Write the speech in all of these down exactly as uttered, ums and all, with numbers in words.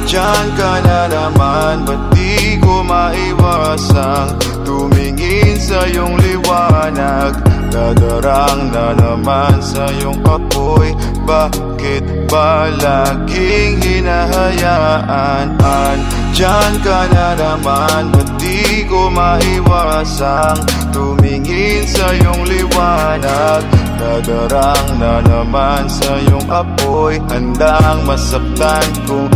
Diyan ka na naman, ba't di ko maiwasang tumingin sa iyong liwanag? Dadarang na naman sa iyong apoy, bakit ba laging hinahayaan? Diyan ka na naman, ba't di ko maiwasang tumingin sa iyong liwanag? Dadarang na naman sa iyong apoy, handang masaktan kung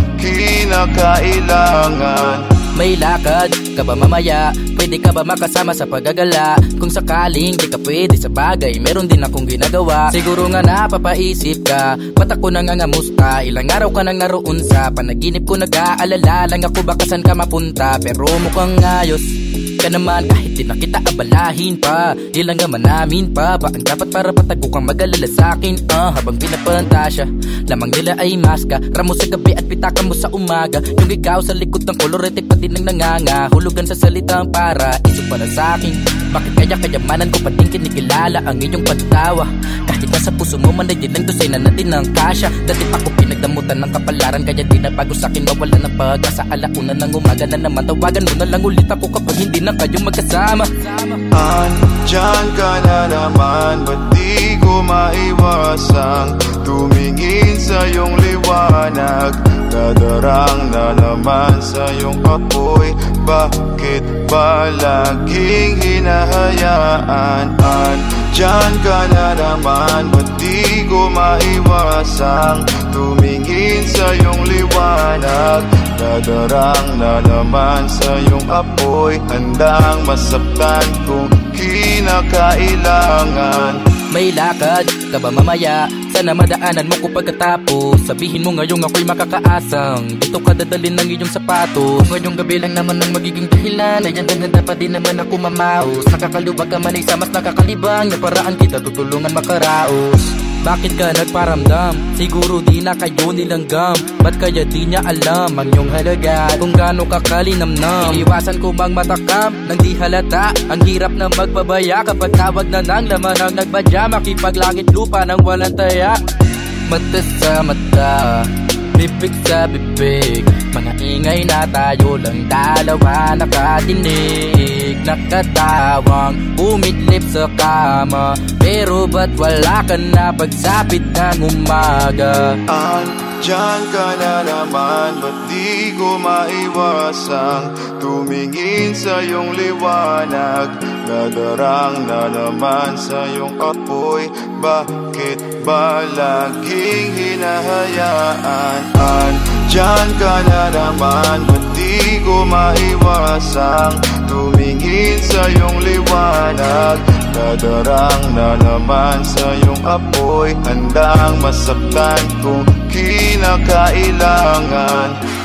kinakailangan. May lakad ka ba mamaya? Pwede ka ba makasama sa paggagala? Kung sakaling di ka pwede sa bagay, meron din akong ginagawa. Siguro nga napapaisip ka, ba't ako nangangamusta? Ilang araw ka nang naroon sa panaginip ko, nag-aalala lang ako baka saan ka mapunta. Pero mukhang ayos ka naman kahit di na kita abalahin pa. Ilang naman namin pa ba ang dapat para patago kang mag-alala sa'kin? Uh, habang pinapantasya, lamang nila ay maska, ramo sa gabi at pitaka mo sa umaga. Yung ikaw sa likod ng kolorete pa din ang nanganga, hulugan sa salitang para iso para sa'kin. Bakit kaya kayamanan ko pa din kinikilala ang iyong pagtawa? Kahit nasa puso mo man ay lang dosay na natin ng kasya. Dati pa ko pinagdamutan ng kapalaran, kaya di na bago sa'kin mawala ng pag-asa. Alauna ng umaga na naman, tawagan mo na lang ulit ako kapag hindi na kayong magkasama. Diyan ka na naman, ba't di ko maiwasang tumingin sa iyong liwanag? Dadarang na naman sa iyong apoy, bakit ba laging hinahayaan? Diyan ka na naman, ba't di ko maiwasang tumingin sa iyong liwanag? Dadarang na naman sa iyong apoy, handang masaktan kung kinakailangan. May lakad ka ba mamaya? Sana madaanan mo ko pagkatapos. Sabihin mo ngayong ako'y makakaasang dito ka dadalhin ng iyong sapatos. Kung ngayong gabi lang naman ang magiging dahilan, ay dyan handa pa din naman ako mamaos. Nakakaluwag ka man ay sa mas nakakalibang na paraan kita tutulungan makaraos. Bakit ka nagparamdam? Siguro di na kayo nilanggam. Ba't kaya di niya alam ang iyong halaga? Kung gaano ka kalinamnam, iiwasan ko mang matakam nang di halata. Ang hirap na magpabaya kapag tawag na ng laman ang nagbadya. Makipaglangit lupa nang walang taya. Mata sa mata, bibig sa bibig, mga ingay na tayo lang dalawa nakatinig. Nakatawang umidlip sa kama, pero ba't wala ka na pagsapit ng umaga? Diyan ka na naman, ba't di ko maiwasang tumingin sa iyong liwanag? Dadarang na naman sa iyong apoy, bakit ba laging hinahayaan? Diyan ka na naman, ba't di ko maiwasang tumingin sa iyong liwanag? Dadarang na naman sa iyong apoy, handang masaktan kung kinakailangan.